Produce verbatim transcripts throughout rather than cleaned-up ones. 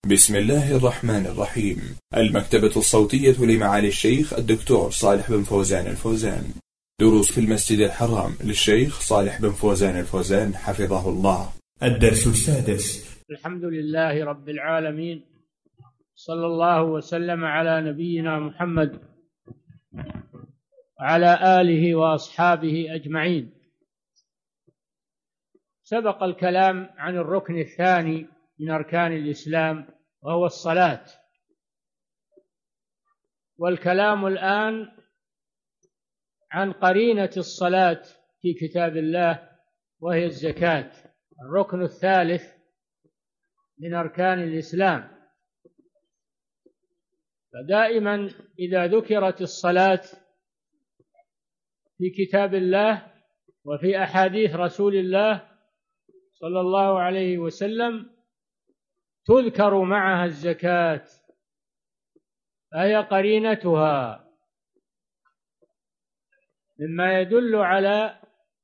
بسم الله الرحمن الرحيم. المكتبة الصوتية لمعالي الشيخ الدكتور صالح بن فوزان الفوزان. دروس في المسجد الحرام للشيخ صالح بن فوزان الفوزان حفظه الله. الدرس السادس. الحمد لله رب العالمين، صلى الله وسلم على نبينا محمد وعلى آله وأصحابه أجمعين. سبق الكلام عن الركن الثاني من أركان الإسلام وهو الصلاة، والكلام الآن عن قرينة الصلاة في كتاب الله وهي الزكاة، الركن الثالث من أركان الإسلام. فدائما إذا ذكرت الصلاة في كتاب الله وفي أحاديث رسول الله صلى الله عليه وسلم تذكر معها الزكاة، فهي قرينتها، مما يدل على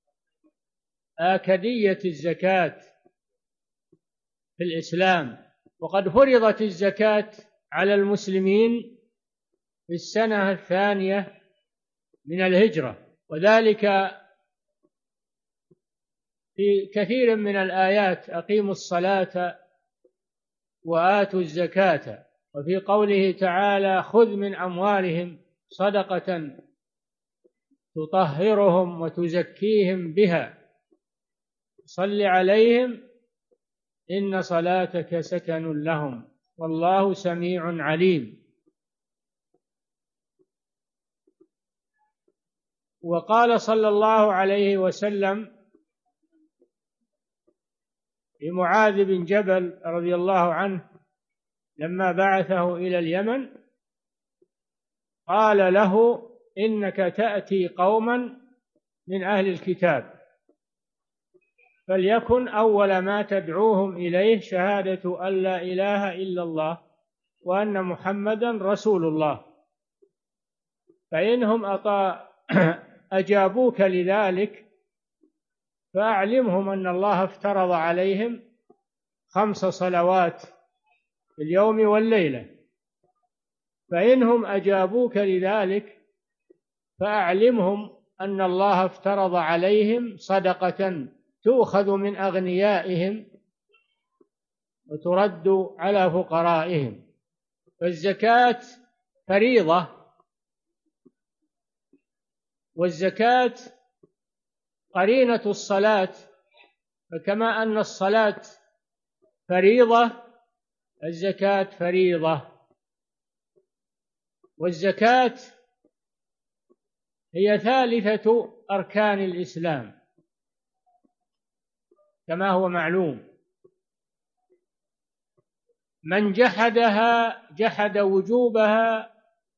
آكدية الزكاة في الإسلام. وقد فرضت الزكاة على المسلمين في السنة الثانية من الهجرة، وذلك في كثير من الآيات: أقيموا الصلاة وآتوا الزكاة. وفي قوله تعالى: خذ من أموالهم صدقة تطهرهم وتزكيهم بها صل عليهم إن صلاتك سكن لهم والله سميع عليم. وقال صلى الله عليه وسلم لمعاذ بن جبل رضي الله عنه لما بعثه إلى اليمن، قال له: إنك تأتي قوما من أهل الكتاب، فليكن أول ما تدعوهم إليه شهادة أن لا إله إلا الله وأن محمدا رسول الله، فإنهم أجابوك لذلك فأعلمهم أن الله افترض عليهم خمس صلوات في اليوم والليلة، فإنهم أجابوك لذلك فأعلمهم أن الله افترض عليهم صدقة تؤخذ من أغنيائهم وترد على فقرائهم. فالزكاة فريضة، والزكاة قرينة الصلاة، فكما أن الصلاة فريضة الزكاة فريضة. والزكاة هي ثالثة أركان الإسلام كما هو معلوم. من جحدها جحد وجوبها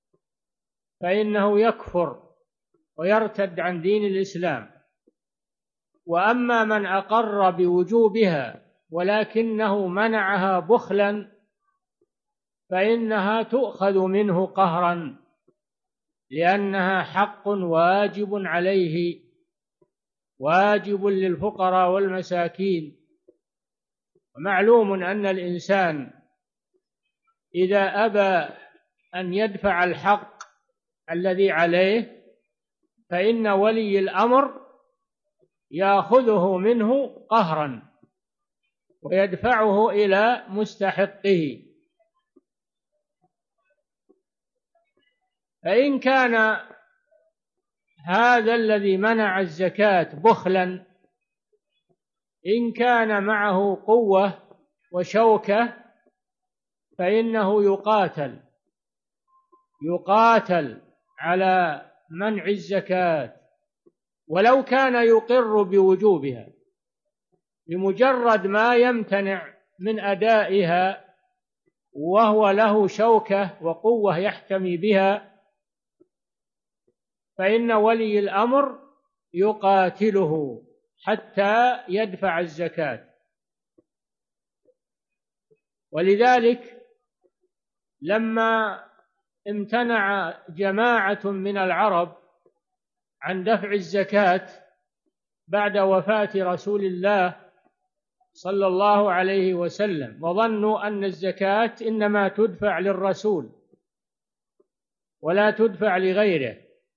فإنه يكفر ويرتد عن دين الإسلام، وأما من أقر بوجوبها ولكنه منعها بخلا فإنها تؤخذ منه قهرا، لأنها حق واجب عليه، واجب للفقراء والمساكين. ومعلوم أن الإنسان إذا أبى أن يدفع الحق الذي عليه فإن ولي الأمر يأخذه منه قهرا ويدفعه إلى مستحقه. فإن كان هذا الذي منع الزكاة بخلا، إن كان معه قوة وشوكة فإنه يقاتل يقاتل على منع الزكاة، ولو كان يقر بوجوبها، بمجرد ما يمتنع من أدائها وهو له شوكة وقوة يحتمي بها فإن ولي الأمر يقاتله حتى يدفع الزكاة. ولذلك لما امتنع جماعة من العرب عن دفع الزكاة بعد وفاة رسول الله صلى الله عليه وسلم، وظنوا أن الزكاة إنما تدفع للرسول ولا تدفع لغيره.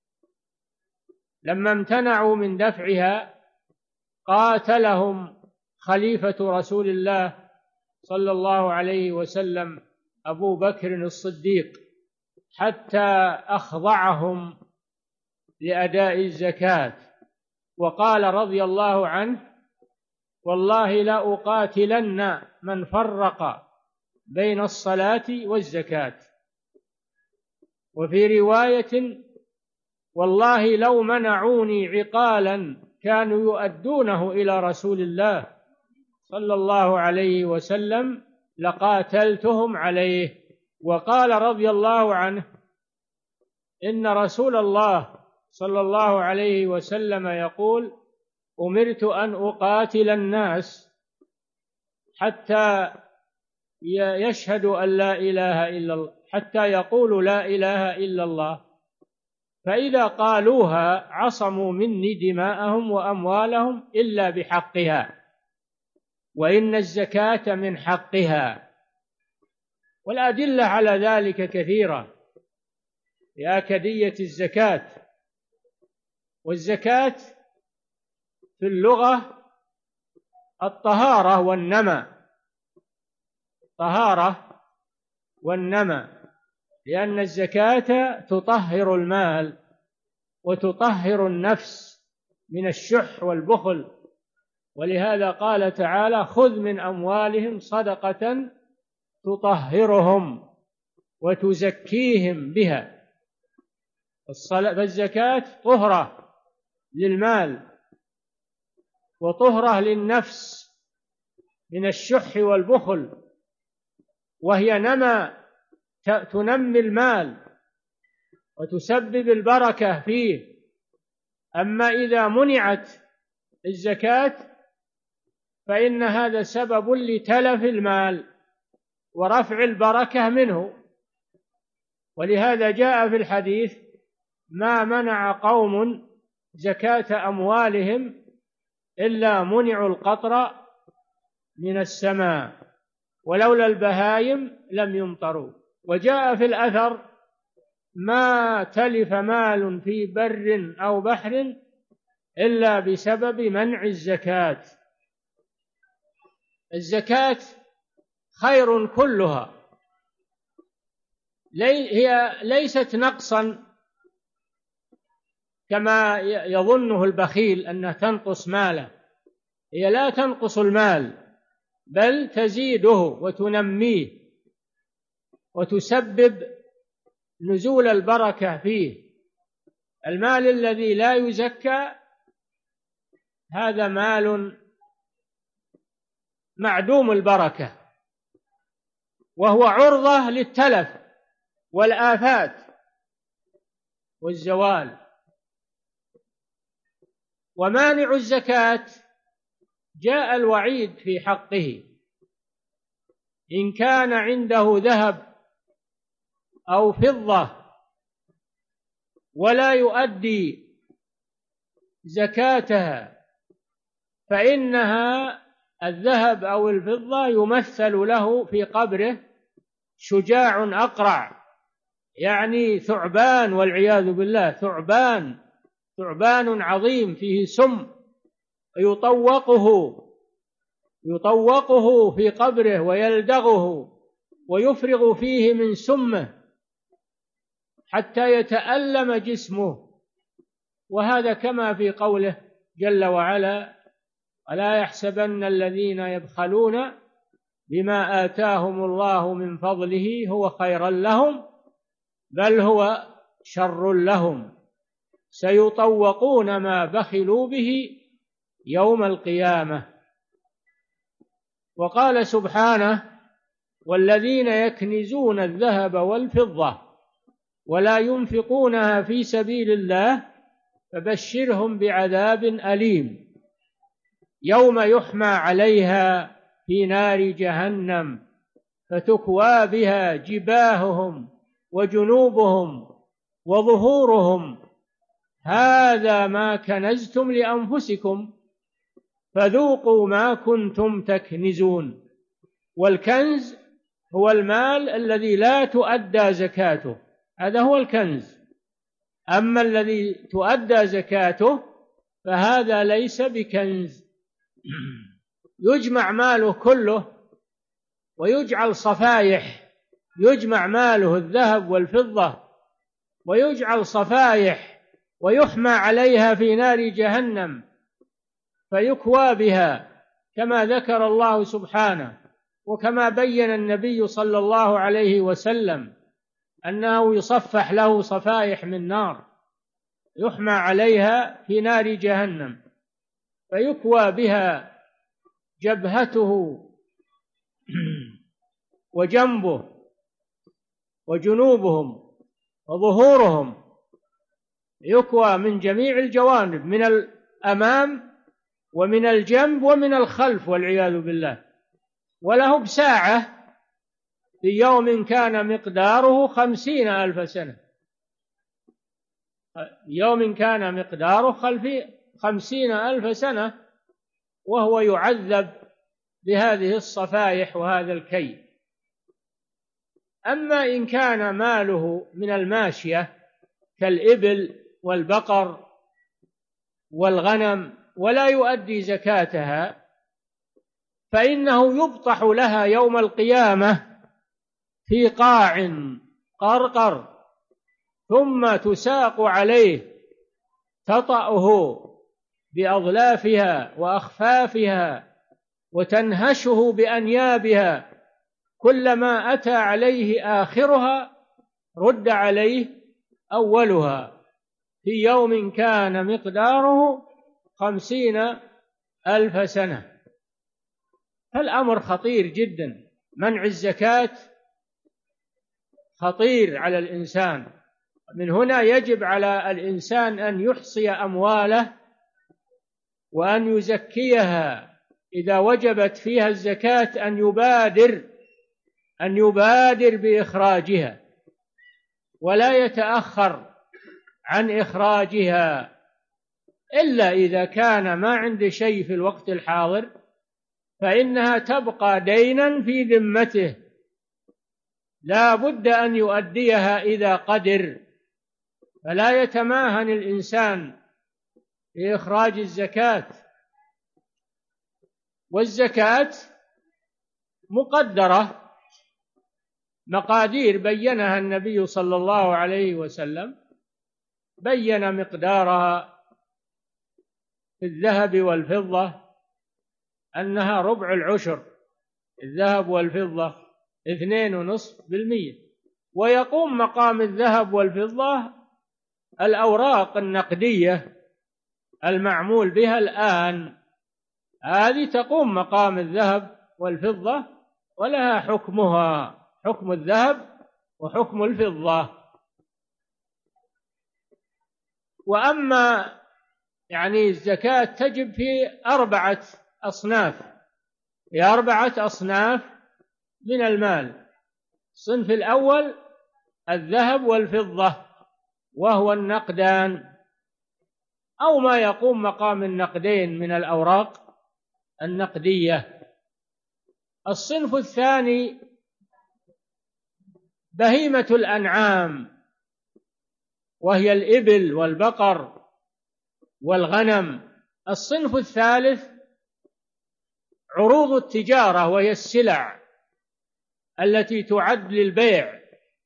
لما امتنعوا من دفعها قاتلهم خليفة رسول الله صلى الله عليه وسلم أبو بكر الصديق حتى أخضعهم لأداء الزكاة، وقال رضي الله عنه: والله لا أقاتلن من فرق بين الصلاة والزكاة. وفي رواية: والله لو منعوني عقالا كانوا يؤدونه إلى رسول الله صلى الله عليه وسلم لقاتلتهم عليه. وقال رضي الله عنه: إن رسول الله صلى الله عليه وسلم يقول: أمرت أن أقاتل الناس حتى يشهدوا أن لا إله إلا الله، حتى يقولوا لا إله إلا الله، فإذا قالوها عصموا مني دماءهم وأموالهم إلا بحقها، وإن الزكاة من حقها. والأدلة على ذلك كثيرة لآكدية الزكاة. والزكاة في اللغة الطهارة والنمى، طهارة والنمى، لأن الزكاة تطهر المال وتطهر النفس من الشح والبخل، ولهذا قال تعالى: خذ من أموالهم صدقة تطهرهم وتزكيهم بها. فالزكاة طهرة للمال وطهرة للنفس من الشح والبخل، وهي نمى تنمي المال وتسبب البركة فيه. أما إذا منعت الزكاة فإن هذا سبب لتلف المال ورفع البركة منه. ولهذا جاء في الحديث: ما منع قوم زكاة أموالهم إلا منعوا القطر من السماء، ولولا البهايم لم يمطروا. وجاء في الأثر: ما تلف مال في بر أو بحر إلا بسبب منع الزكاة. الزكاة خير كلها، هي ليست نقصا كما يظنه البخيل أنها تنقص ماله، هي لا تنقص المال بل تزيده وتنميه وتسبب نزول البركة فيه. المال الذي لا يزكى هذا مال معدوم البركة، وهو عرضة للتلف والآفات والزوال. ومانع الزكاة جاء الوعيد في حقه: إن كان عنده ذهب أو فضة ولا يؤدي زكاتها فإنها الذهب أو الفضة يمثل له في قبره شجاع أقرع، يعني ثعبان، والعياذ بالله، ثعبان ثعبان عظيم فيه سم، يطوقه يطوقه في قبره ويلدغه ويفرغ فيه من سمه حتى يتألم جسمه. وهذا كما في قوله جل وعلا: ألا يحسبن الذين يبخلون بما آتاهم الله من فضله هو خيرا لهم بل هو شر لهم سيطوقون ما بخلوا به يوم القيامة. وقال سبحانه: والذين يكنزون الذهب والفضة ولا ينفقونها في سبيل الله فبشرهم بعذاب أليم يوم يحمى عليها في نار جهنم فتكوى بها جباههم وجنوبهم وظهورهم هذا ما كنزتم لأنفسكم فذوقوا ما كنتم تكنزون. والكنز هو المال الذي لا تؤدى زكاته، هذا هو الكنز. أما الذي تؤدى زكاته فهذا ليس بكنز. يجمع ماله كله ويجعل صفائح، يجمع ماله الذهب والفضة ويجعل صفائح ويحمى عليها في نار جهنم فيكوى بها، كما ذكر الله سبحانه وكما بين النبي صلى الله عليه وسلم أنه يصفح له صفائح من نار يحمى عليها في نار جهنم فيكوى بها جبهته وجنبه وجنوبهم وظهورهم، يكوى من جميع الجوانب، من الأمام ومن الجنب ومن الخلف والعياذ بالله. وله بساعة في يوم كان مقداره خمسين ألف سنة، يوم كان مقداره خمسين ألف سنة وهو يعذب بهذه الصفائح وهذا الكي. أما إن كان ماله من الماشية كالإبل والبقر والغنم ولا يؤدي زكاتها فإنه يبطح لها يوم القيامة في قاع قرقر ثم تساق عليه تطأه بأظلافها وأخفافها وتنهشه بأنيابها، كلما أتى عليه آخرها رد عليه أولها في يوم كان مقداره خمسين ألف سنة. فالأمر خطير جدا، منع الزكاة خطير على الإنسان. من هنا يجب على الإنسان أن يحصي أمواله وأن يزكيها إذا وجبت فيها الزكاة، أن يبادر أن يبادر بإخراجها ولا يتأخر عن إخراجها، إلا إذا كان ما عنده شيء في الوقت الحاضر فإنها تبقى دينا في ذمته، لا بد أن يؤديها إذا قدر. فلا يتماهن الإنسان في إخراج الزكاة، والزكاة مقدرة مقادير بينها النبي صلى الله عليه وسلم، بين مقدارها في الذهب والفضة أنها ربع العشر، الذهب والفضة اثنين ونصف بالمئة. ويقوم مقام الذهب والفضة الأوراق النقدية المعمول بها الآن، هذه تقوم مقام الذهب والفضة ولها حكمها، حكم الذهب وحكم الفضة. وأما يعني الزكاة تجب في أربعة أصناف، في أربعة أصناف من المال. الصنف الأول الذهب والفضة وهو النقدان أو ما يقوم مقام النقدين من الأوراق النقدية. الصنف الثاني بهيمة الأنعام وهي الإبل والبقر والغنم. الصنف الثالث عروض التجارة وهي السلع التي تعد للبيع،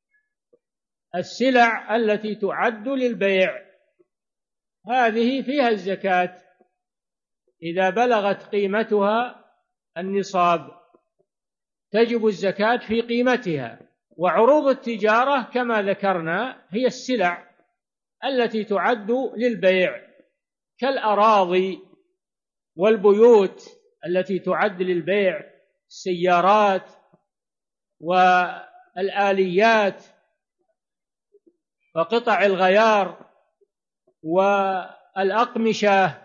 السلع التي تعد للبيع هذه فيها الزكاة إذا بلغت قيمتها النصاب تجب الزكاة في قيمتها. وعروض التجارة كما ذكرنا هي السلع التي تعد للبيع كالأراضي والبيوت التي تعد للبيع، السيارات والآليات وقطع الغيار والأقمشة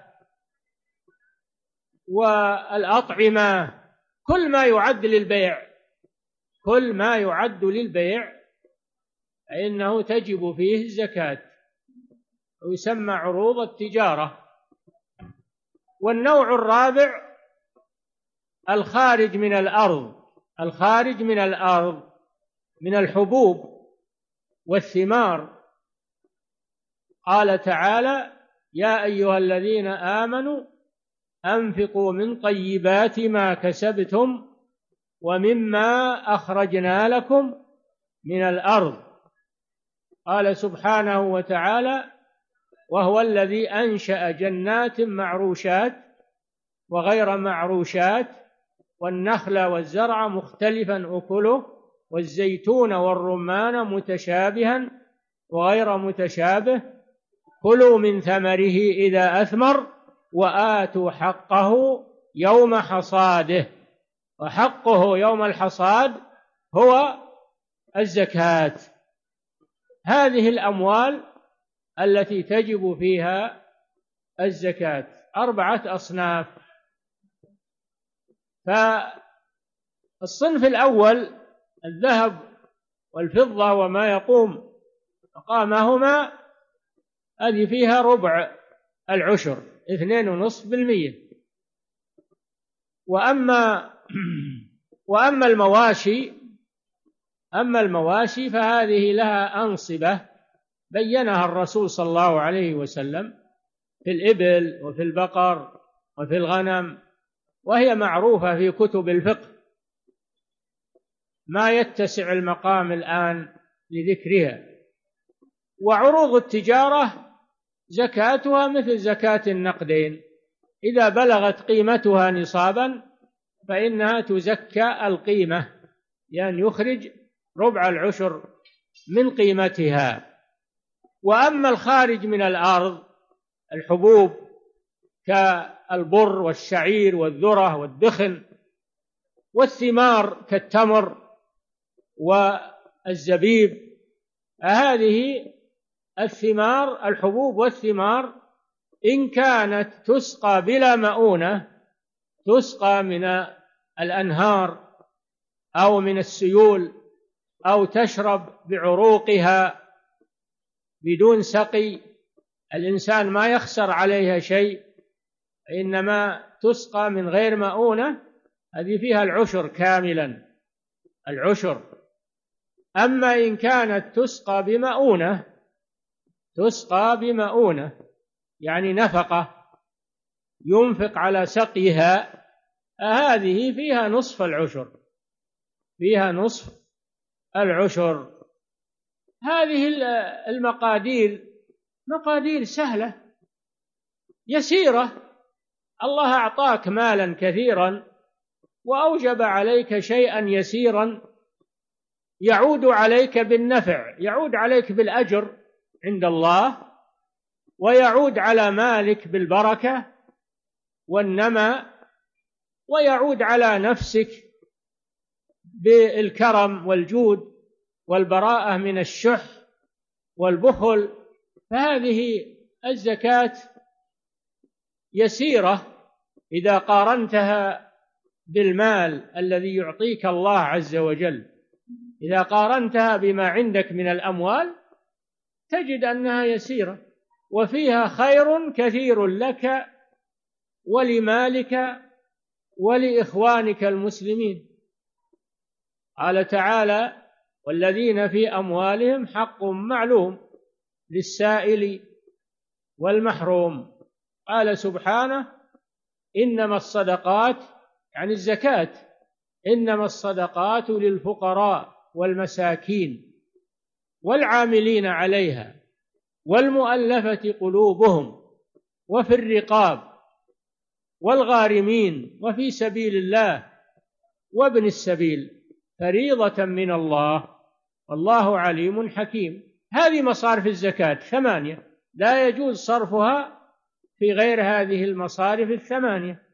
والأطعمة، كل ما يعد للبيع، كل ما يعد للبيع فإنه تجب فيه الزكاة ويسمى عروض التجارة. والنوع الرابع الخارج من الأرض، الخارج من الأرض من الحبوب والثمار. قال تعالى: يا أيها الذين آمنوا أنفقوا من طيبات ما كسبتم ومما أخرجنا لكم من الأرض. قال سبحانه وتعالى: وهو الذي أنشأ جنات معروشات وغير معروشات والنخل والزرع مختلفا أكله والزيتون والرمان متشابها وغير متشابه كلوا من ثمره إذا أثمر وآتوا حقه يوم حصاده. وحقه يوم الحصاد هو الزكاة. هذه الأموال التي تجب فيها الزكاة أربعة أصناف. فالصنف الأول الذهب والفضة وما يقوم مقامهما، هذه فيها ربع العشر اثنين ونصف بالمية. وأما وأما المواشي أما المواشي فهذه لها أنصبة بينها الرسول صلى الله عليه وسلم في الإبل وفي البقر وفي الغنم، وهي معروفة في كتب الفقه، ما يتسع المقام الآن لذكرها. وعروض التجارة زكاتها مثل زكاة النقدين، إذا بلغت قيمتها نصابا فإنها تزكى القيمة، لأن يخرج ربع العشر من قيمتها. وأما الخارج من الأرض الحبوب كالبر والشعير والذرة والدخن، والثمار كالتمر والزبيب، هذه الثمار الحبوب والثمار إن كانت تسقى بلا مؤونة، تسقى من الأنهار أو من السيول أو تشرب بعروقها بدون سقي، الإنسان ما يخسر عليها شيء، إنما تسقى من غير مؤونة، هذه فيها العشر كاملا، العشر. أما إن كانت تسقى بمؤونة، تسقى بمؤونة يعني نفقة ينفق على سقيها، هذه فيها نصف العشر، فيها نصف العشر. هذه المقادير مقادير سهلة يسيرة. الله أعطاك مالا كثيرا وأوجب عليك شيئا يسيرا يعود عليك بالنفع، يعود عليك بالأجر عند الله، ويعود على مالك بالبركة والنماء، ويعود على نفسك بالكرم والجود والبراءة من الشح والبخل. فهذه الزكاة يسيرة إذا قارنتها بالمال الذي يعطيك الله عز وجل، إذا قارنتها بما عندك من الأموال تجد أنها يسيرة، وفيها خير كثير لك ولمالك ولإخوانك المسلمين. قال تعالى: والذين في أموالهم حق معلوم للسائل والمحروم. قال سبحانه: إنما الصدقات يعني الزكاة، إنما الصدقات للفقراء والمساكين والعاملين عليها والمؤلفة قلوبهم وفي الرقاب والغارمين وفي سبيل الله وابن السبيل فريضة من الله والله عليم حكيم. هذه مصارف الزكاة ثمانية، لا يجوز صرفها في غير هذه المصارف الثمانية.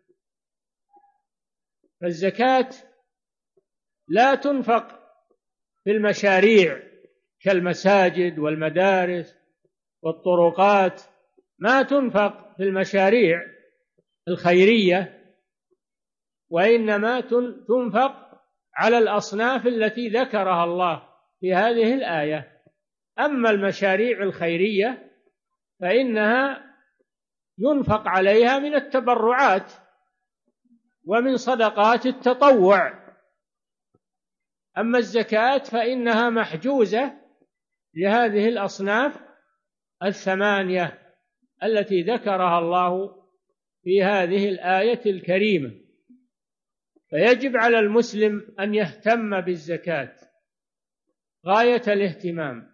فالزكاة لا تنفق في المشاريع كالمساجد والمدارس والطرقات، ما تنفق في المشاريع الخيرية، وإنما تنفق على الأصناف التي ذكرها الله في هذه الآية. أما المشاريع الخيرية فإنها ينفق عليها من التبرعات ومن صدقات التطوع. أما الزكاة فإنها محجوزة لهذه الأصناف الثمانية التي ذكرها الله في هذه الآية الكريمة. فيجب على المسلم أن يهتم بالزكاة غاية الاهتمام.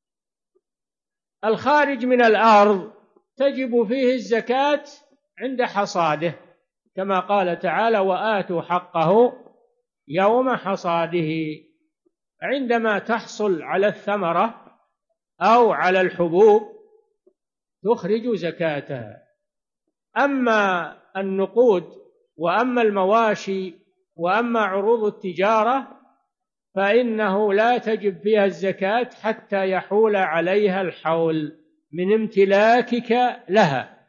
الخارج من الأرض تجب فيه الزكاة عند حصاده، كما قال تعالى: وآتوا حقه يوم حصاده. عندما تحصل على الثمرة أو على الحبوب تخرج زكاتها. أما النقود وأما المواشي وأما عروض التجارة فإنه لا تجب فيها الزكاة حتى يحول عليها الحول من امتلاكك لها.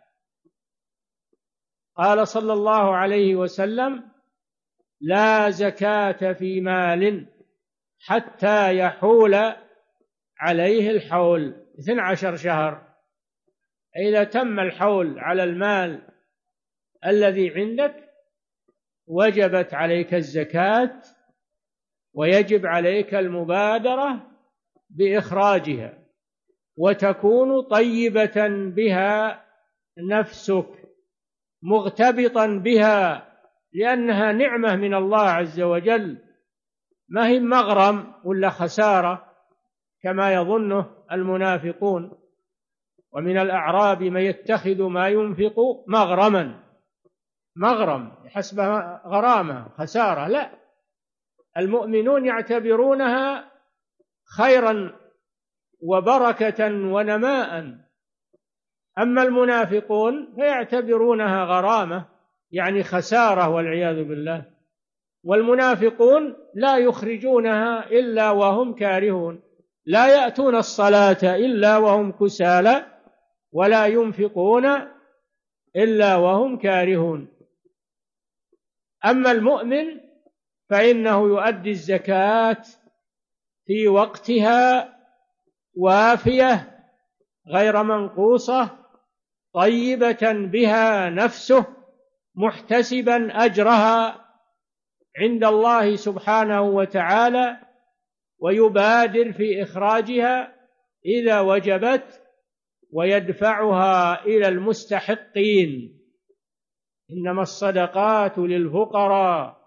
قال صلى الله عليه وسلم: لا زكاة في مال حتى يحول عليه الحول اثني عشر شهر. إذا تم الحول على المال الذي عندك وجبت عليك الزكاة، ويجب عليك المبادرة بإخراجها، وتكون طيبة بها نفسك مغتبطا بها، لأنها نعمة من الله عز وجل، ما هي مغرم ولا خسارة كما يظنه المنافقون. ومن الأعراب من يتخذ ما ينفق مغرما، مغرم حسب غرامة خسارة. لا، المؤمنون يعتبرونها خيرا وبركة ونماء، أما المنافقون فيعتبرونها غرامة يعني خسارة والعياذ بالله. والمنافقون لا يخرجونها إلا وهم كارهون، لا يأتون الصلاة إلا وهم كسالى ولا ينفقون إلا وهم كارهون. أما المؤمن فإنه يؤدي الزكاة في وقتها وافية غير منقوصة، طيبة بها نفسه، محتسبا أجرها عند الله سبحانه وتعالى، ويبادر في إخراجها إذا وجبت ويدفعها إلى المستحقين. إنما الصدقات للفقراء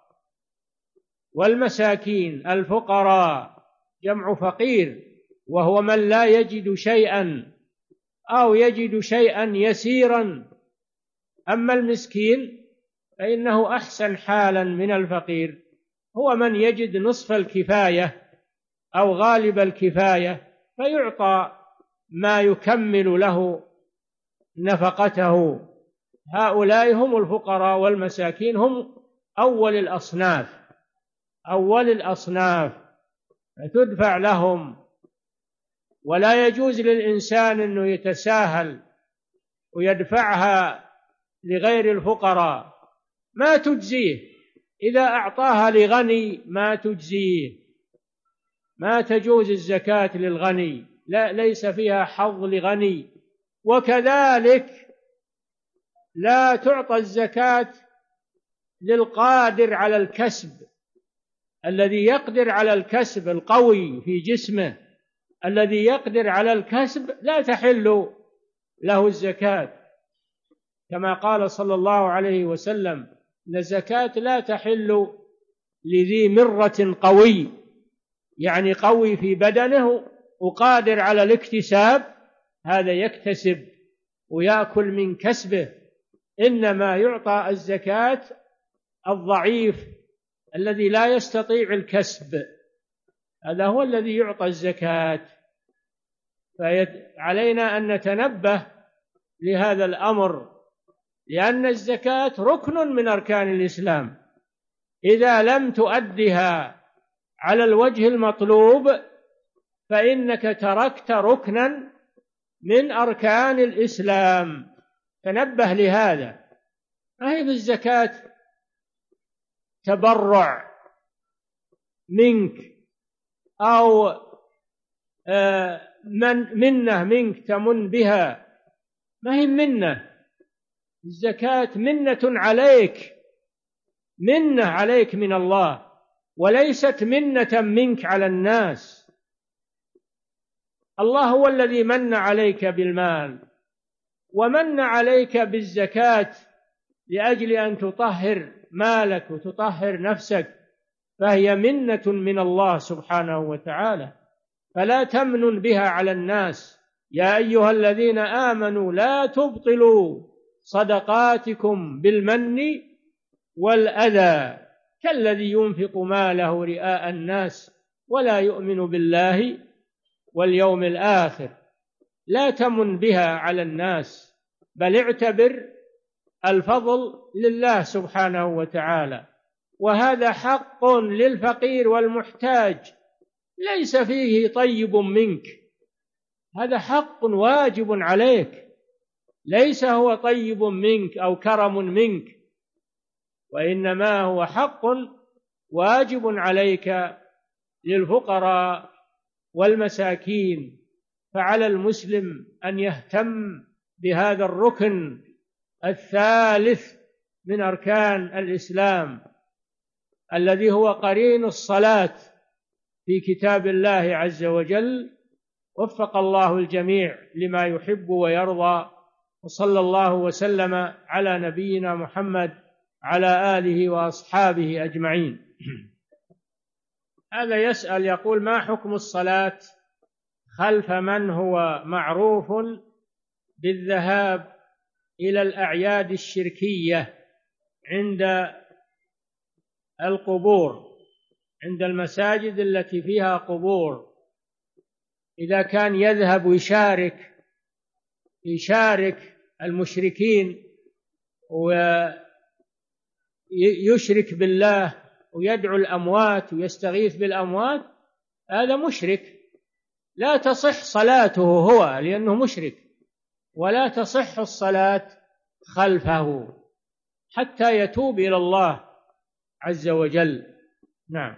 والمساكين. الفقراء جمع فقير، وهو من لا يجد شيئا أو يجد شيئا يسيرا. أما المسكين فإنه أحسن حالا من الفقير، هو من يجد نصف الكفاية أو غالب الكفاية فيعطى ما يكمل له نفقته. هؤلاء هم الفقراء والمساكين، هم أول الأصناف، أول الأصناف فتدفع لهم. ولا يجوز للإنسان أنه يتساهل ويدفعها لغير الفقراء، ما تجزيه. إذا أعطاها لغني ما تجزيه، ما تجوز الزكاة للغني، لا، ليس فيها حظ لغني. وكذلك لا تعطى الزكاة للقادر على الكسب، الذي يقدر على الكسب، القوي في جسمه الذي يقدر على الكسب لا تحل له الزكاة، كما قال صلى الله عليه وسلم: إن الزكاة لا تحل لذي مرة قوي، يعني قوي في بدنه وقادر على الاكتساب، هذا يكتسب ويأكل من كسبه. إنما يعطى الزكاة الضعيف الذي لا يستطيع الكسب، هذا هو الذي يعطى الزكاة. فعلينا أن نتنبه لهذا الأمر، لأن الزكاة ركن من أركان الإسلام، إذا لم تؤدها على الوجه المطلوب فإنك تركت ركنا من أركان الإسلام. تنبه لهذا. ما هي بالزكاة تبرع منك أو من منة منك تمن بها، ما هي منة، الزكاة منة عليك، منة عليك من الله، وليست منة منك على الناس. الله هو الذي من عليك بالمال ومن عليك بالزكاة لأجل أن تطهر مالك وتطهر نفسك، فهي منة من الله سبحانه وتعالى، فلا تمنن بها على الناس. يا أيها الذين آمنوا لا تبطلوا صدقاتكم بالمن والأذى كالذي ينفق ماله رئاء الناس ولا يؤمن بالله واليوم الآخر. لا تمن بها على الناس، بل اعتبر الفضل لله سبحانه وتعالى، وهذا حق للفقير والمحتاج، ليس فيه طيب منك، هذا حق واجب عليك، ليس هو طيب منك أو كرم منك، وإنما هو حق واجب عليك للفقراء والمساكين. فعلى المسلم أن يهتم بهذا الركن الثالث من أركان الإسلام الذي هو قرين الصلاة في كتاب الله عز وجل. وفق الله الجميع لما يحب ويرضى، وصلى الله وسلم على نبينا محمد على آله وأصحابه أجمعين. هذا يسأل يقول: ما حكم الصلاة خلف من هو معروف بالذهاب إلى الأعياد الشركية عند القبور، عند المساجد التي فيها قبور؟ إذا كان يذهب ويشارك يشارك المشركين ويشرك بالله ويدعو الأموات ويستغيث بالأموات، هذا مشرك، لا تصح صلاته هو لأنه مشرك، ولا تصح الصلاة خلفه حتى يتوب إلى الله عز وجل. نعم.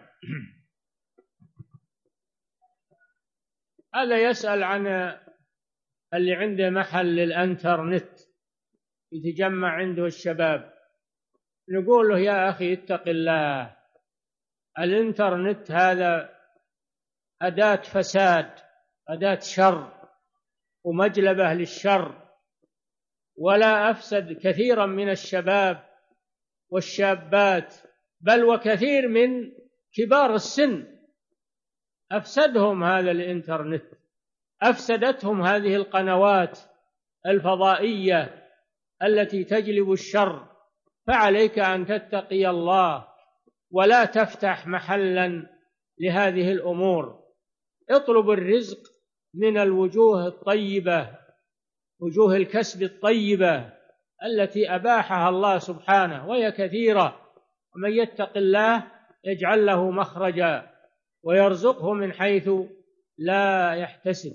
هذا يسأل عن اللي عنده محل للإنترنت يتجمع عنده الشباب، نقول له: يا أخي اتق الله، الإنترنت هذا أداة فساد، أداة شر ومجلبة للشر، ولا أفسد كثيرا من الشباب والشابات، بل وكثير من كبار السن أفسدهم هذا الإنترنت، أفسدتهم هذه القنوات الفضائية التي تجلب الشر. فعليك أن تتقي الله ولا تفتح محلا لهذه الأمور. اطلب الرزق من الوجوه الطيبة، وجوه الكسب الطيبة التي أباحها الله سبحانه، وهي كثيرة. ومن يتق الله يجعل له مخرجا ويرزقه من حيث لا يحتسب.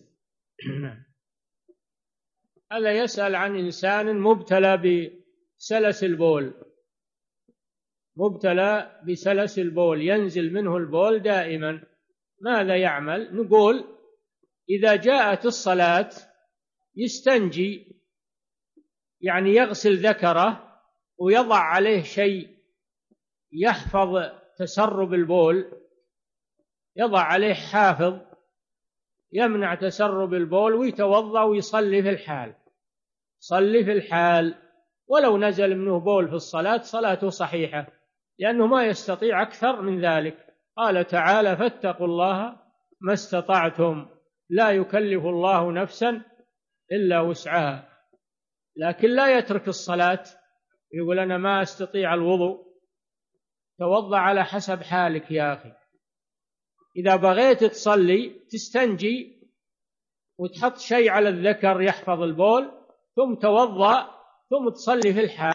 هذا يسأل عن إنسان مبتلى بسلس البول، مبتلى بسلس البول، ينزل منه البول دائما، ماذا يعمل؟ نقول: إذا جاءت الصلاة يستنجي، يعني يغسل ذكره ويضع عليه شيء يحفظ تسرب البول، يضع عليه حافظ يمنع تسرب البول، ويتوضأ ويصلي في الحال، صلي في الحال، ولو نزل منه بول في الصلاة صلاته صحيحة، لأنه ما يستطيع أكثر من ذلك. قال تعالى: فاتقوا الله ما استطعتم، لا يكلف الله نفسا إلا وسعها. لكن لا يترك الصلاة يقول: أنا ما أستطيع الوضوء. توضأ على حسب حالك يا أخي. إذا بغيت تصلي تستنجي وتحط شيء على الذكر يحفظ البول، ثم توضأ، ثم تصلي في الحال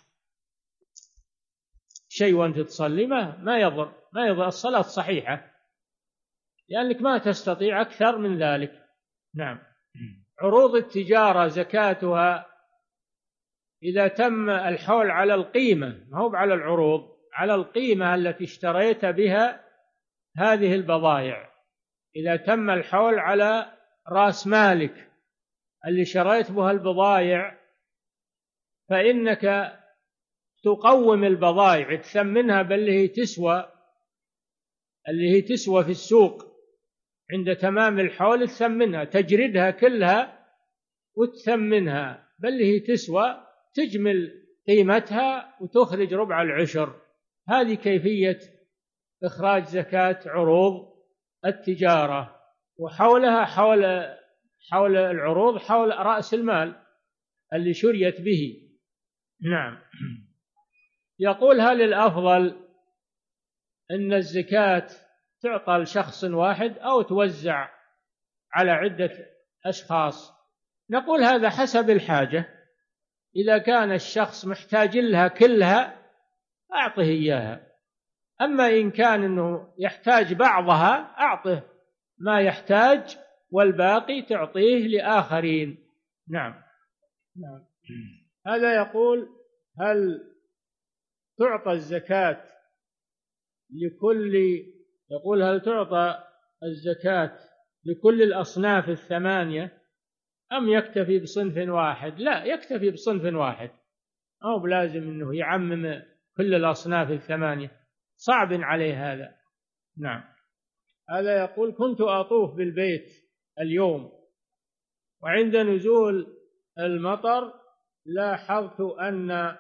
شيء وأنت تصلي، ما ما يضر ما يضر الصلاة صحيحة، لأنك ما تستطيع أكثر من ذلك. نعم. عروض التجارة زكاتها إذا تم الحول على القيمة، ما هو على العروض، على القيمة التي اشتريت بها هذه البضائع. إذا تم الحول على رأس مالك اللي شريت بها البضائع، فإنك تقوم البضائع، تثمنها باللي هي تسوى، اللي هي تسوى في السوق عند تمام الحول تثمنها، تجردها كلها وتثمنها باللي هي تسوى، تجمل قيمتها وتخرج ربع العشر. هذه كيفية إخراج زكاة عروض التجارة. وحولها حول حول العروض حول رأس المال اللي شريت به. نعم. يقول: هل الأفضل أن الزكاة تعطى لشخص واحد أو توزع على عدة أشخاص؟ نقول: هذا حسب الحاجة. إذا كان الشخص محتاج لها كلها أعطه إياها، أما إن كان أنه يحتاج بعضها أعطه ما يحتاج والباقي تعطيه لآخرين. نعم. نعم. هذا يقول: هل تعطى الزكاة لكل يقول هل تعطى الزكاة لكل الأصناف الثمانية أم يكتفي بصنف واحد؟ لا، يكتفي بصنف واحد، أو بلازم أنه يعمم كل الأصناف الثمانية، صعب عليه هذا. نعم. هذا يقول: كنت أطوف بالبيت اليوم وعند نزول المطر لاحظت أن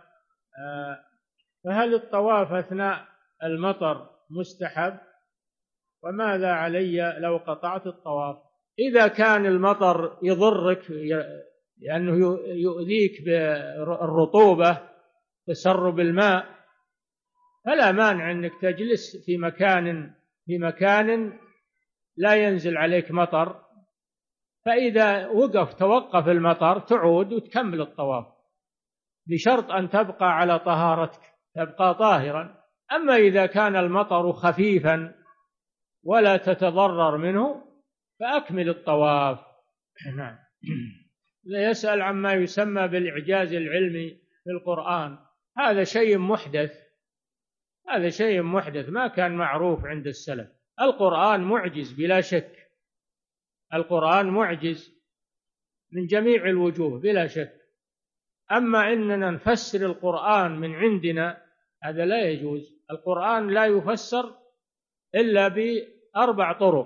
فهل الطواف أثناء المطر مستحب؟ وماذا علي لو قطعت الطواف؟ إذا كان المطر يضرك لأنه يؤذيك بالرطوبة تسرب الماء فلا مانع أنك تجلس في مكان في مكان لا ينزل عليك مطر، فإذا وقف توقف المطر تعود وتكمل الطواف، بشرط أن تبقى على طهارتك، تبقى طاهرا. أما إذا كان المطر خفيفا ولا تتضرر منه فأكمل الطواف. نعم. يسأل عما يسمى بالإعجاز العلمي في القرآن. هذا شيء محدث، هذا شيء محدث ما كان معروف عند السلف. القرآن معجز بلا شك، القرآن معجز من جميع الوجوه بلا شك. أما إننا نفسر القرآن من عندنا هذا لا يجوز. القرآن لا يفسر إلا بأربع طرق،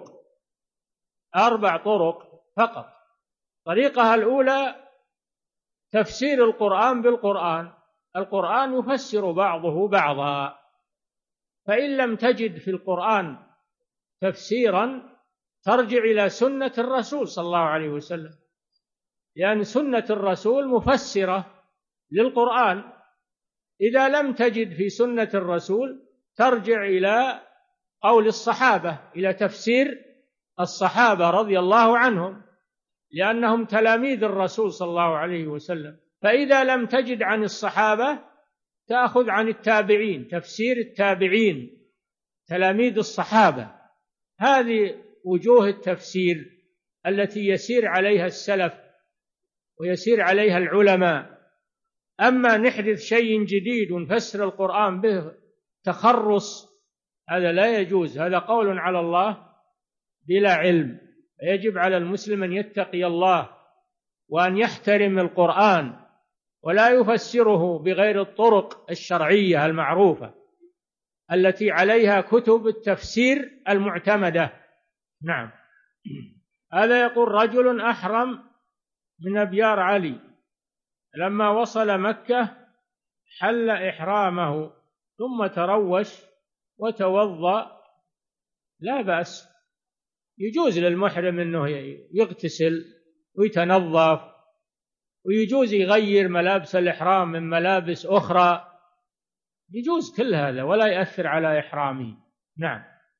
أربع طرق فقط. طريقها الأولى تفسير القرآن بالقرآن، القرآن يفسر بعضه بعضا، فإن لم تجد في القرآن تفسيرا ترجع إلى سنة الرسول صلى الله عليه وسلم، لأن سنة الرسول مفسرة للقرآن. إذا لم تجد في سنة الرسول ترجع إلى قول الصحابة، إلى تفسير الصحابة رضي الله عنهم، لأنهم تلاميذ الرسول صلى الله عليه وسلم. فإذا لم تجد عن الصحابة تأخذ عن التابعين، تفسير التابعين تلاميذ الصحابة. هذه وجوه التفسير التي يسير عليها السلف ويسير عليها العلماء. أما نحدث شيء جديد ونفسر القرآن به تخرص هذا لا يجوز، هذا قول على الله بلا علم. يجب على المسلم أن يتقي الله وأن يحترم القرآن ولا يفسره بغير الطرق الشرعية المعروفة التي عليها كتب التفسير المعتمدة. نعم. هذا يقول: رجل أحرم من أبيار علي، لما وصل مكة حل إحرامه ثم تروش وتوضأ، لا بأس، يجوز للمحرم أنه يغتسل ويتنظف، ويجوز يغير ملابس الإحرام من ملابس أخرى، يجوز كل هذا ولا يأثر على إحرامه. نعم.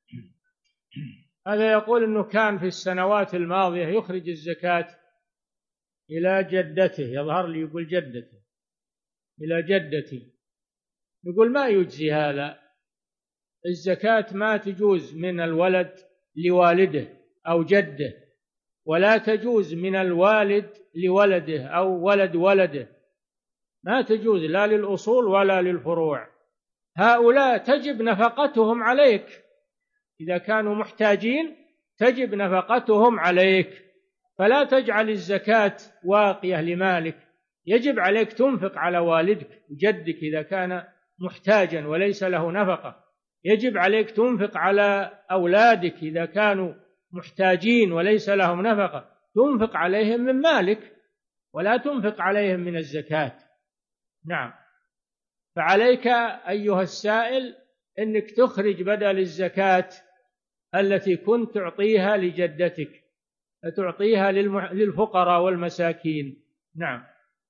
هذا يقول أنه كان في السنوات الماضية يخرج الزكاة إلى جدته، يظهر لي يقول جدته، إلى جدتي، يقول ما يجزي هذا، الزكاة ما تجوز من الولد لوالده أو جده، ولا تجوز من الوالد لولده أو ولد ولده، ما تجوز لا للأصول ولا للفروع. هؤلاء تجب نفقتهم عليك، إذا كانوا محتاجين تجب نفقتهم عليك، فلا تجعل الزكاة واقية لمالك، يجب عليك تنفق على والدك وجدك إذا كان محتاجا وليس له نفقة، يجب عليك تنفق على أولادك إذا كانوا محتاجين وليس لهم نفقة، تنفق عليهم من مالك ولا تنفق عليهم من الزكاة. نعم. فعليك أيها السائل أنك تخرج بدل الزكاة التي كنت تعطيها لجدتك فتعطيها للفقراء والمساكين. نعم.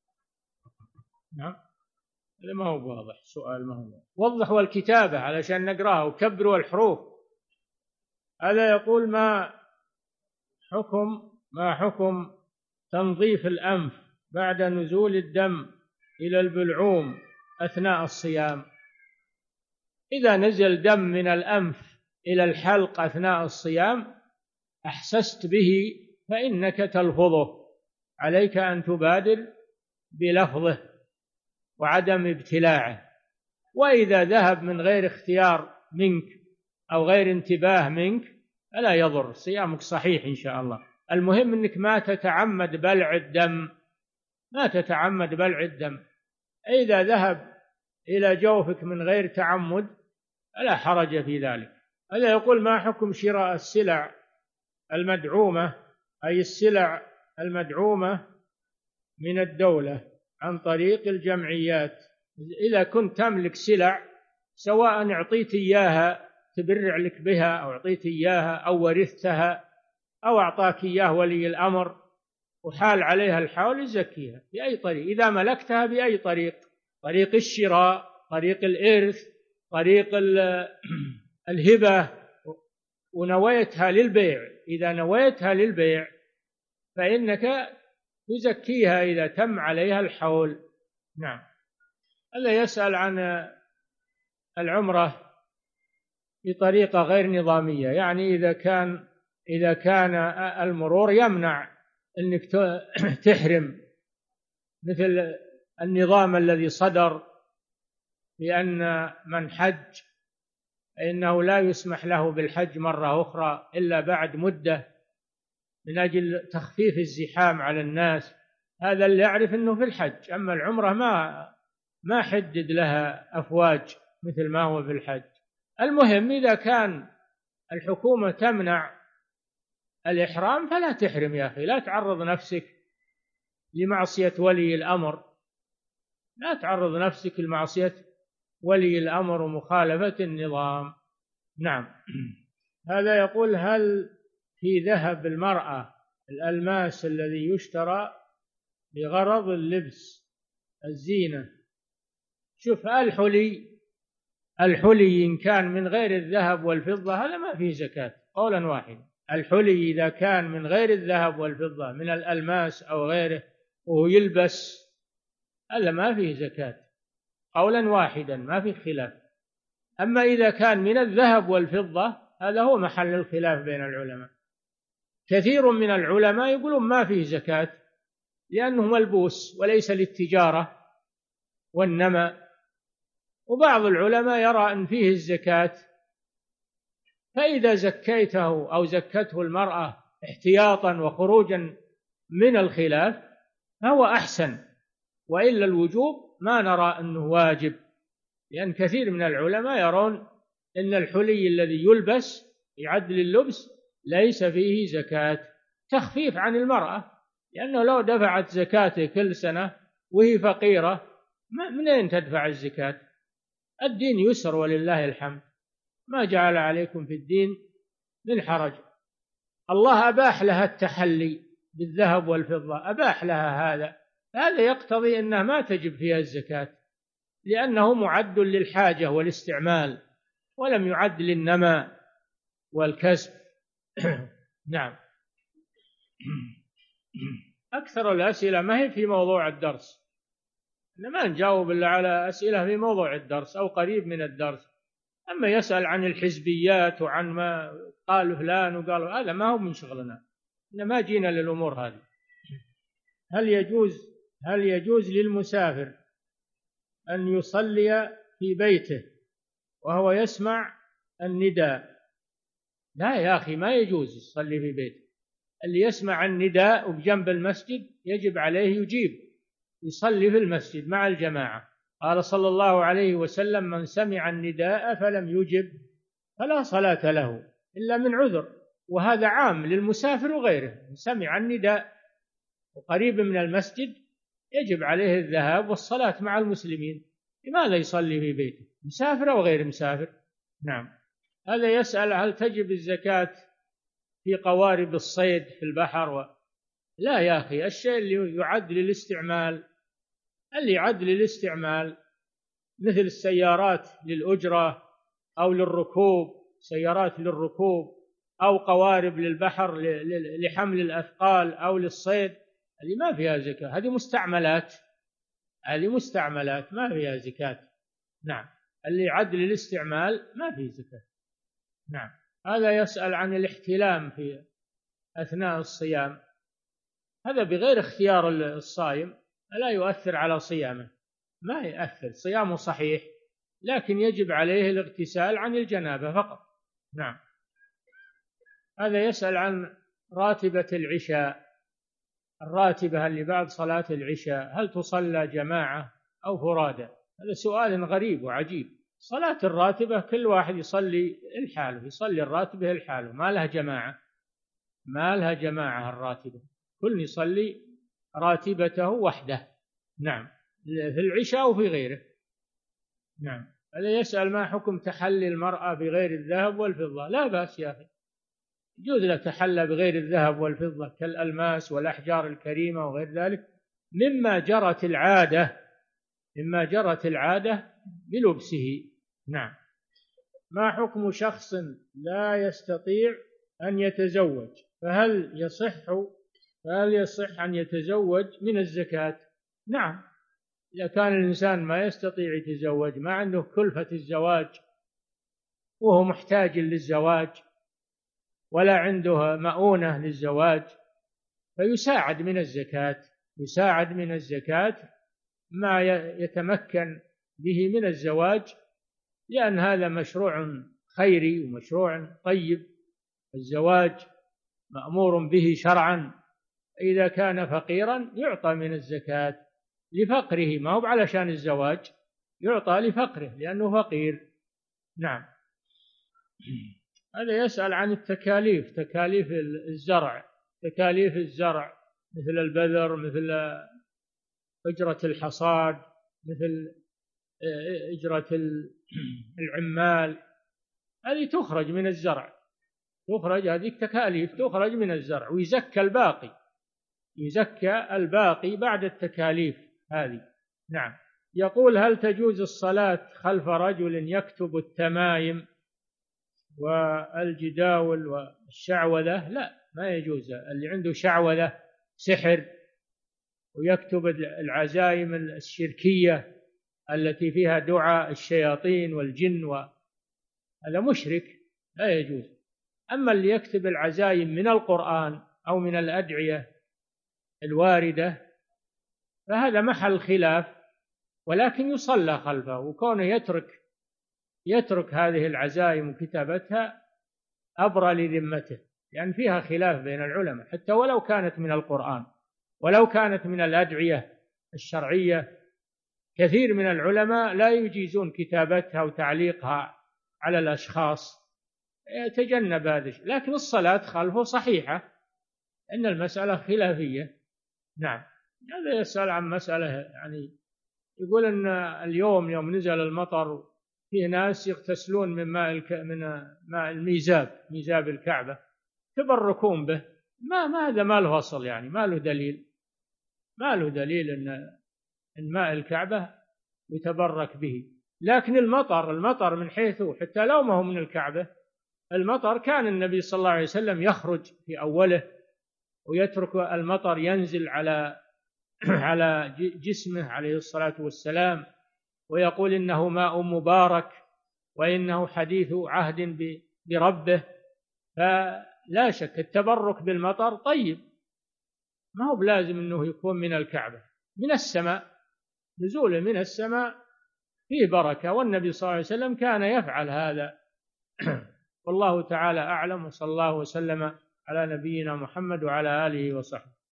نعم. هذا ما هو واضح، سؤال ما هو وضحوا الكتابة علشان نقراها وكبروا الحروف. هذا يقول ما حكم ما حكم تنظيف الأنف بعد نزول الدم إلى البلعوم أثناء الصيام؟ إذا نزل دم من الأنف إلى الحلق أثناء الصيام أحسست به فإنك تلفظه، عليك أن تبادر بلفظه وعدم ابتلاعه. وإذا ذهب من غير اختيار منك أو غير انتباه منك فلا يضر، صيامك صحيح إن شاء الله. المهم أنك ما تتعمد بلع الدم، ما تتعمد بلع الدم. إذا ذهب إلى جوفك من غير تعمد فلا حرج في ذلك. هذا يقول ما حكم شراء السلع المدعومة، أي السلع المدعومة من الدولة عن طريق الجمعيات؟ إذا كنت تملك سلع سواء أعطيت إياها تبرع لك بها أو أعطيت إياها أو ورثتها أو أعطاك إياه ولي الأمر وحال عليها الحول، يزكيها بأي طريق. إذا ملكتها بأي طريق، طريق الشراء، طريق الإرث، طريق الهبة، ونويتها للبيع، إذا نويتها للبيع فإنك تزكيها إذا تم عليها الحول. نعم. هذا يسأل عن العمرة بطريقة غير نظامية، يعني إذا كان إذا كان المرور يمنع أنك تحرم، مثل النظام الذي صدر بأن من حج فإنه لا يسمح له بالحج مرة أخرى إلا بعد مدة من أجل تخفيف الزحام على الناس، هذا اللي يعرف أنه في الحج. أما العمرة ما ما حدد لها أفواج مثل ما هو في الحج. المهم إذا كان الحكومة تمنع الإحرام فلا تحرم يا أخي، لا تعرض نفسك لمعصية ولي الأمر، لا تعرض نفسك لمعصية ولي الأمر ومخالفة النظام. نعم. هذا يقول هل في ذهب المرأة الألماس الذي يشترى بغرض اللبس الزينة؟ شوف، الحلي الحلي إن كان من غير الذهب والفضة هذا ما فيه زكاة قولا واحدا. الحلي إذا كان من غير الذهب والفضة من الألماس أو غيره وهو يلبس هذا ما فيه زكاة قولا واحدا، ما فيه خلاف. أما إذا كان من الذهب والفضة هذا هو محل الخلاف بين العلماء. كثير من العلماء يقولون ما فيه زكاة لأنه ملبوس وليس للتجارة والنماء، وبعض العلماء يرى أن فيه الزكاة، فإذا زكيته أو زكته المرأة احتياطا وخروجا من الخلاف فهو أحسن، وإلا الوجوب ما نرى أنه واجب، لأن كثير من العلماء يرون أن الحلي الذي يلبس يعدل اللبس ليس فيه زكاة، تخفيف عن المرأة، لأنه لو دفعت زكاته كل سنة وهي فقيرة منين تدفع الزكاة؟ الدين يسر ولله الحمد، ما جعل عليكم في الدين من حرج. الله أباح لها التحلي بالذهب والفضة، أباح لها هذا، هذا يقتضي أنها ما تجب فيها الزكاة لأنه معد للحاجة والاستعمال ولم يعد للنماء والكسب. نعم. أكثر الأسئلة ما هي في موضوع الدرس، ما نجاوب إلا على أسئلة في موضوع الدرس أو قريب من الدرس. أما يسأل عن الحزبيات وعن ما قال فلان وقالوا هذا ما هو من شغلنا، إنما جينا للأمور هذه. هل يجوز هل يجوز للمسافر أن يصلي في بيته وهو يسمع النداء؟ لا يا أخي، ما يجوز يصلي في بيته. اللي يسمع النداء وبجنب المسجد يجب عليه يجيب يصلي في المسجد مع الجماعة. قال صلى الله عليه وسلم: من سمع النداء فلم يجب فلا صلاة له إلا من عذر. وهذا عام للمسافر وغيره، من سمع النداء وقريب من المسجد يجب عليه الذهاب والصلاة مع المسلمين. لماذا يصلي في بيته، مسافر أو غير مسافر؟ نعم. هذا يسأل: هل تجب الزكاة في قوارب الصيد في البحر؟ و... لا يا أخي، الشيء اللي يعد للاستعمال، اللي يعد للاستعمال مثل السيارات للأجرة أو للركوب، سيارات للركوب أو قوارب للبحر لحمل الأثقال أو للصيد، هذه ما فيها زكاة، هذه مستعملات، هذه مستعملات ما فيها زكاة. نعم. اللي يعد للاستعمال ما فيه زكاة. نعم. هذا يسأل عن الاحتلام في أثناء الصيام، هذا بغير اختيار الصائم لا يؤثر على صيامه، ما يؤثر، صيامه صحيح، لكن يجب عليه الاغتسال عن الجنابة فقط. نعم. هذا يسأل عن راتبة العشاء، الراتبة اللي بعد صلاة العشاء هل تصلى جماعة أو فرادى؟ هذا سؤال غريب وعجيب. صلاة الراتبة كل واحد يصلي الحاله، يصلي الراتبة الحاله، ما لها جماعة، ما لها جماعة الراتبة، كل يصلي راتبته وحده. نعم. في العشاء وفي غيره. نعم. هذا يسأل: ما حكم تحلي المرأة بغير الذهب والفضة؟ لا بأس يا أخي، يجوز له تحلى بغير الذهب والفضة كالألماس والأحجار الكريمة وغير ذلك، مما جرت العادة، مما جرت العادة بلبسه. نعم. ما حكم شخص لا يستطيع أن يتزوج، فهل يصح فهل يصح أن يتزوج من الزكاة؟ نعم. إذا كان الإنسان ما يستطيع يتزوج، ما عنده كلفة الزواج وهو محتاج للزواج ولا عنده مؤونة للزواج، فيساعد من الزكاة، يساعد من الزكاة ما يتمكن به من الزواج، لأن هذا مشروع خيري ومشروع طيب. الزواج مأمور به شرعا، إذا كان فقيرا يعطى من الزكاة لفقره، ما هو علشان الزواج، يعطى لفقره لأنه فقير. نعم. هذا يسأل عن التكاليف، تكاليف الزرع، تكاليف الزرع مثل البذر، مثل أجرة الحصاد، مثل أجرة العمال، هذه تخرج من الزرع، تخرج هذه التكاليف تخرج من الزرع، ويزكى الباقي، يزكى الباقي بعد التكاليف هذه. نعم. يقول: هل تجوز الصلاة خلف رجل يكتب التمايم والجداول والشعوذة؟ لا، ما يجوز. اللي عنده شعوذة سحر ويكتب العزائم الشركية التي فيها دعاء الشياطين والجن وهذا مشرك، لا يجوز. أما اللي يكتب العزائم من القرآن أو من الأدعية الواردة فهذا محل خلاف، ولكن يصلى خلفه، وكونه يترك يترك هذه العزائم وكتابتها أبرى لذمته، لأن فيها خلاف بين العلماء، حتى ولو كانت من القرآن ولو كانت من الأدعية الشرعية، كثير من العلماء لا يجيزون كتابتها وتعليقها على الأشخاص، يتجنب هذا، لكن الصلاة خلفه صحيحة، إن المسألة خلافية. نعم. هذا يسأل عن مسألة، يعني يقول أن اليوم يوم نزل المطر فيه ناس يغتسلون من ماء الك... من ماء الميزاب، ميزاب الكعبة، تبركون به، ما ما هذا ما له أصل، يعني ما له دليل، ما له دليل أن إن ماء الكعبة يتبرك به. لكن المطر المطر من حيث حتى لو ما هو من الكعبة، المطر كان النبي صلى الله عليه وسلم يخرج في أوله ويترك المطر ينزل على على جسمه عليه الصلاة والسلام، ويقول إنه ماء مبارك وإنه حديث عهد بربه. فلا شك التبرك بالمطر طيب، ما هو بلازم أنه يكون من الكعبة، من السماء، نزوله من السماء فيه بركة، والنبي صلى الله عليه وسلم كان يفعل هذا. والله تعالى أعلم، وصلى الله وسلم على نبينا محمد وعلى آله وصحبه.